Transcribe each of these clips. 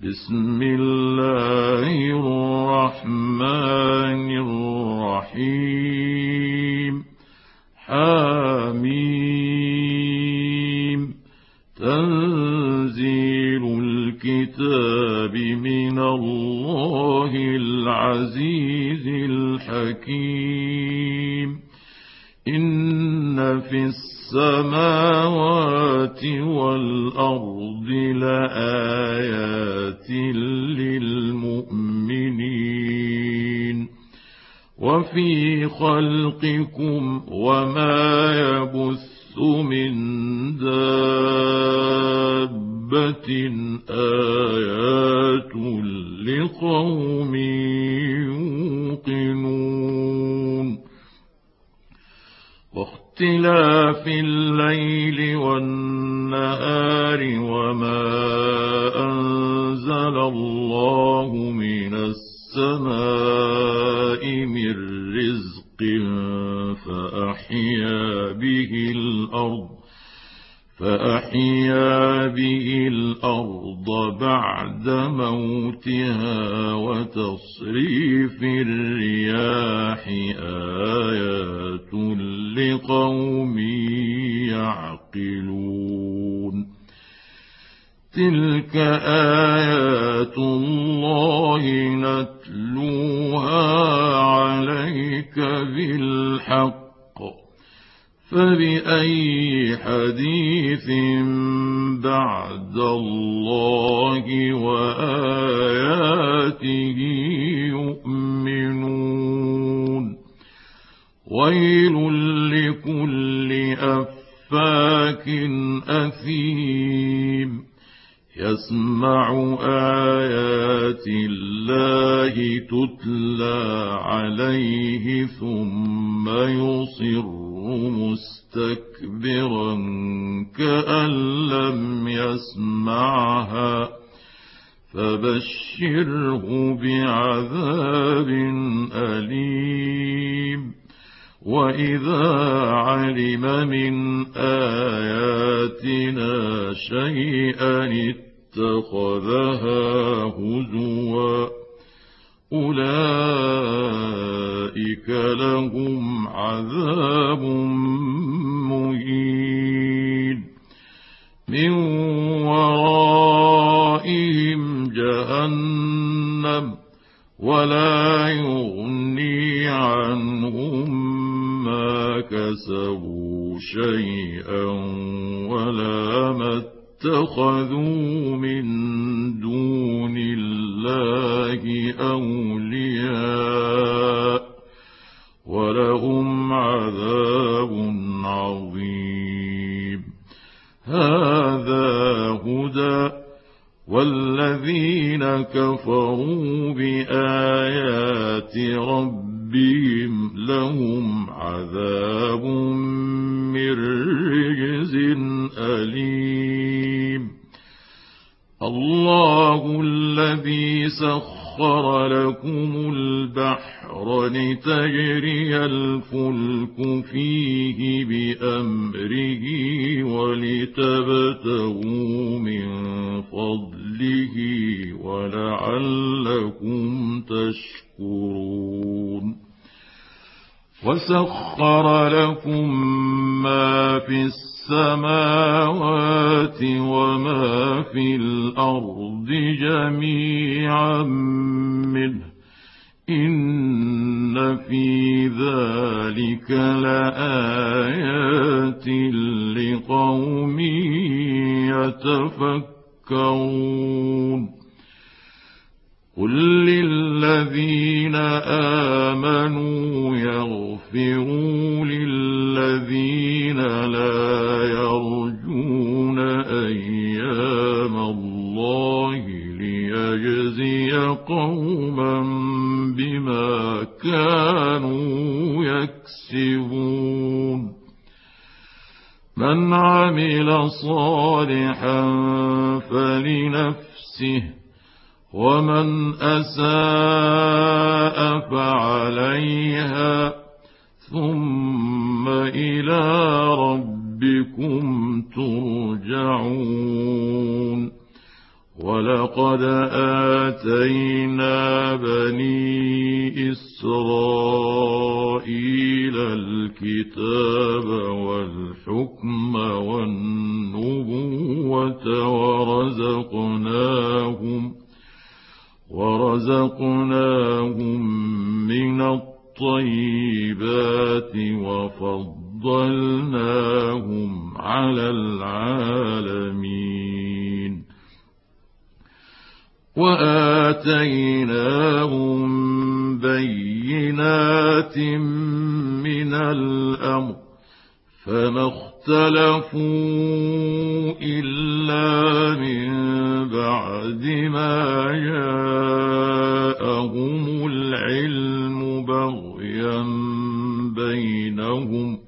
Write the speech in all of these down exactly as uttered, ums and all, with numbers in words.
بسم الله الرحمن الرحيم. حميم. تنزيل الكتاب من الله العزيز الحكيم. إن في السماوات والأرض لآيات للمؤمنين وفي خلقكم وما يبث من دابة آيات لقوم يوقنون. واختلاف الليل والنهار وما أنزل الله من السماء من رزق فأحيا به الأرض فأحيا به الأرض بعد موتها وتصريف الرياح آيات لقوم يعقلون. تلك آيات الله نتلوها عليك بالحق فبأي حديث بعد الله وآياته يؤمنون. ويل لكل أفاك أثيم يسمع آيات الله تتلى عليه ثم يصر مستكبرا كأن لم يسمعها فبشره بعذاب أليم. وإذا علم من آياتنا شيئا اتخذها هزوا أولئك لهم عذاب مهين. من ورائهم جهنم ولا يغني عنهم ما كسبوا شيئا ولا ما اتخذوا من دون الله أولياء ولهم عذاب عظيم. هذا هدى والذين كفروا بآيات ربهم لهم عذاب من رجز أليم. الله الذي سخر لكم البحر لتجري الفلك فيه بأمره ولتبتغوا من فضله ولعلكم تشكرون. وسخر لكم ما في السماوات وما في الأرض جميعا منه إن في ذلك لآيات لقوم يتفكرون. قل للذين آمنوا يغفروا للذين لا يرجون أيام الله ليجزي قوما بما كانوا يكسبون. من عمل صالحا فلنفسه ومن أساء فعليها ثم إلى ربكم ترجعون. ولقد آتينا بني إسرائيل الكتاب والحكم والنبوة ورزقناهم ورزقناهم من الطيبات وفضلناهم على العالمين وآتيناهم بينات من الأمر فما اختلفوا إلا من بعد ما جاءهم العلم بغيا بينهم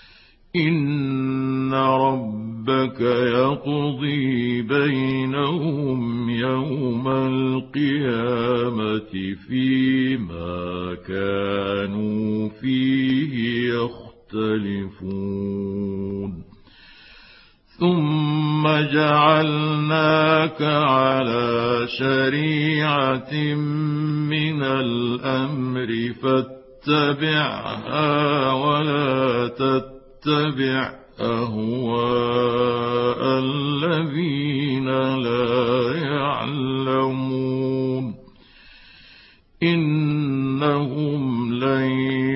إن ربك يقضي بينهم يوم القيامة فيما كانوا فيه يختلفون ثم جعلناك على شريعة من الأمر فاتبعها ولا تتبع أهواء الذين لا يعلمون إنهم لن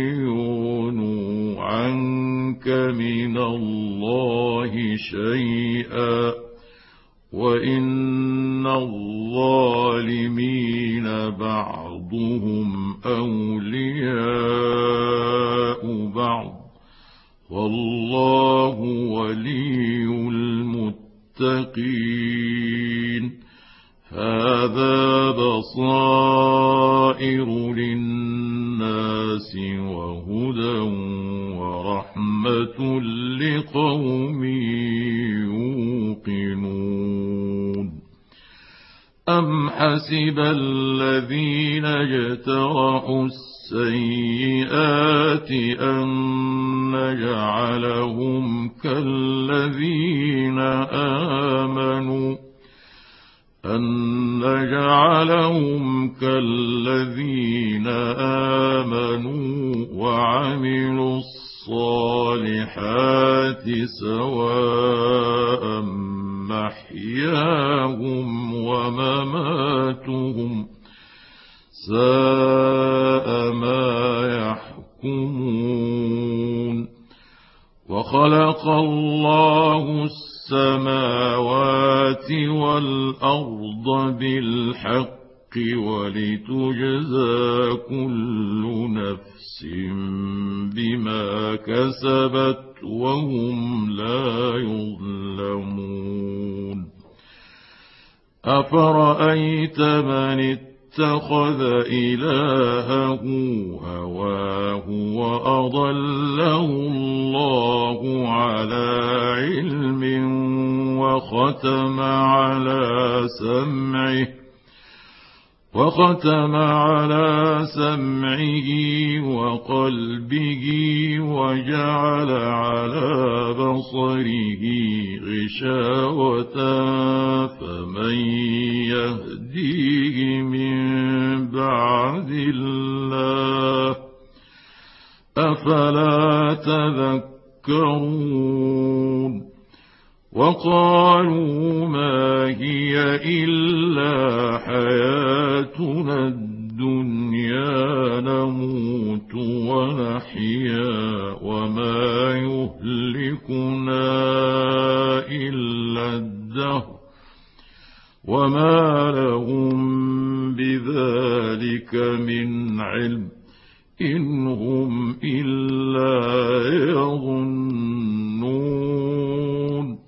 يغنوا عنك من الله شيئا وإن الظالمين بعضهم أولياء بعض والله ولي المتقين هذا بصائر للناس وهدى ورحمة لقوم يوقنون أم حسب الذين اجترحوا السيئات أن نجعلهم كالذين آمنوا أن نجعلهم كالذين آمنوا وعملوا الصالحات سواء محياهم ومماتهم ساء ما يحكمون وخلق الله السماوات والأرض بالحق ولتجزى كل نفس بما كسبت وهم لا يظلمون أفرأيت من اتخذ إلهه هواه وأضله الله على علم وختم على سمعه وختم على سمعه وقلبه وجعل على بصره غشاوة فمن يهديه من بعد الله أفلا تذكرون وقالوا ما هي إلا حياتنا الدنيا نموت ونحيا وما يهلكنا إلا الدهر وما لهم بذلك من علم إن هم إلا يظنون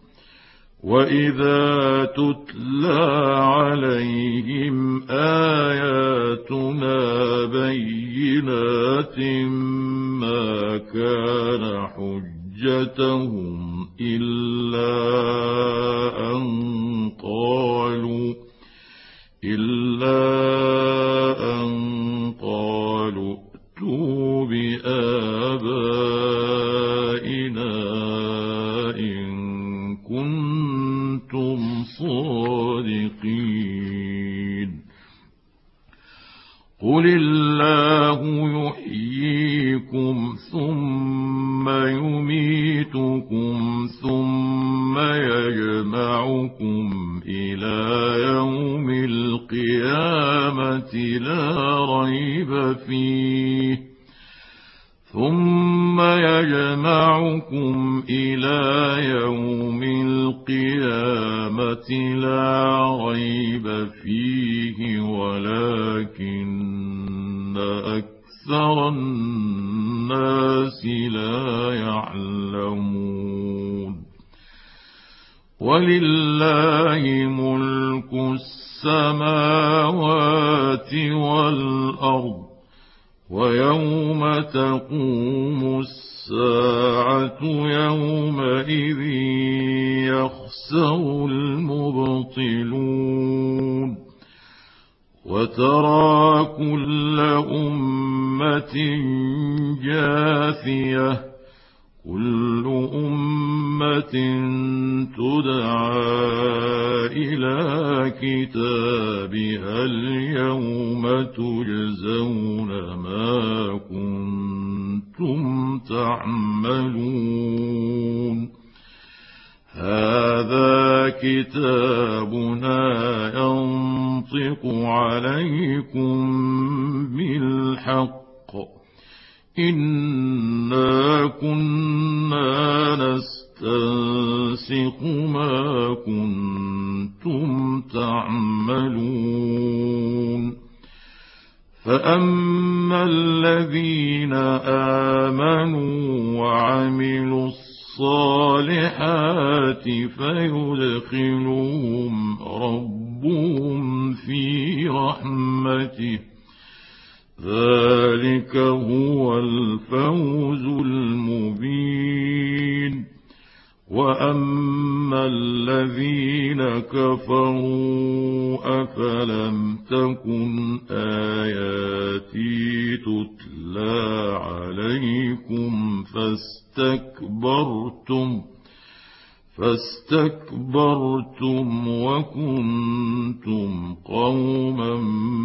وإذا تتلى عليهم آياتنا بينات ما كان حجتهم إلا أن قالوا إلا أن قالوا ائتوا بآبائنا إن كنتم صادقين قل الله يحييكم ثم يميتكم ثم يجمعكم إلى يوم القيامة لا ريب فيه ثم يجمعكم إلى يوم القيامة لا ريب فيه ولكن أكثر الناس لا يعلمون ولله ملك السماوات والأرض ويوم تقوم الساعة يومئذ يخسر المبطلون وترى كل أمة جاثية كل أمة تدعى إلى كتابها اليوم تجزون ما كنتم تعملون هذا كتابنا ينطق عليكم بالحق إنا كنا نستنسخ ما كنتم تعملون فأما الذين آمنوا وعملوا الصالحات فيدخلهم ربهم في رحمته ذلك هو الفوز المبين وأما الذين كفروا أفلم تكن آياتي تتلى عليكم فاستكبرتم فاستكبرتم وكنتم قوما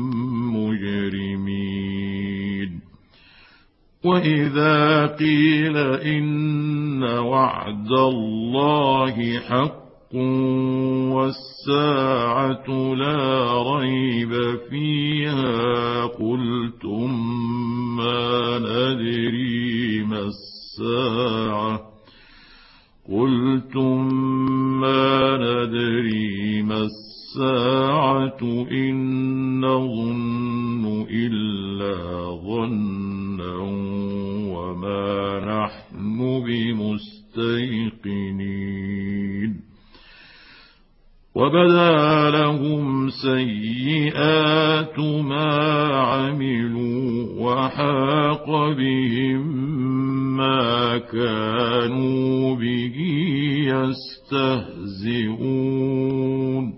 مجرمين وإذا قيل إن وعد الله حق والساعة لا ريب فيها قلتم ما ندري ما الساعة قلتم ما ندري ما الساعة إن نظن إلا ظنا وما نحن بمستيقنين وبدا لهم سيئات ما عملوا وحاق بهم ما كانوا به يستهزئون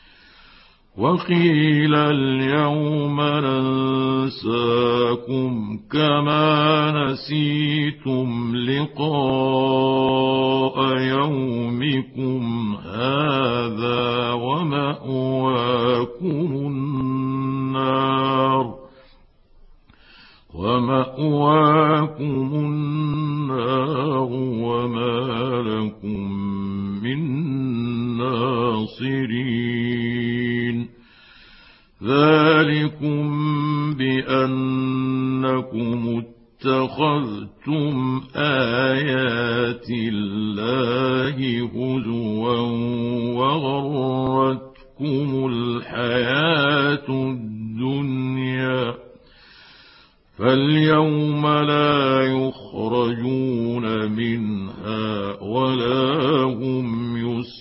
وقيل اليوم ننساكم كما نسيتم لقاء يومكم هذا ومأواكم النار ومأواكم النار وما لكم من ناصرين ذلكم بأنكم اتخذتم آيات الله هزوا وغرتكم الحياة الدنيا فاليوم لا يخرجون منها ولا هم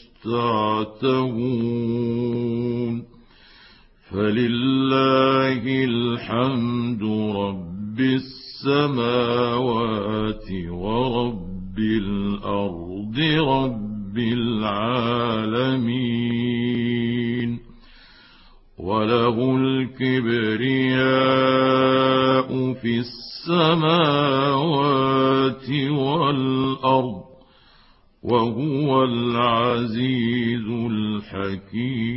يستعتبون فلله الحمد رب السماوات ورب الأرض رب العالمين وله الكبرياء في السماوات والأرض وهو العزيز الحكيم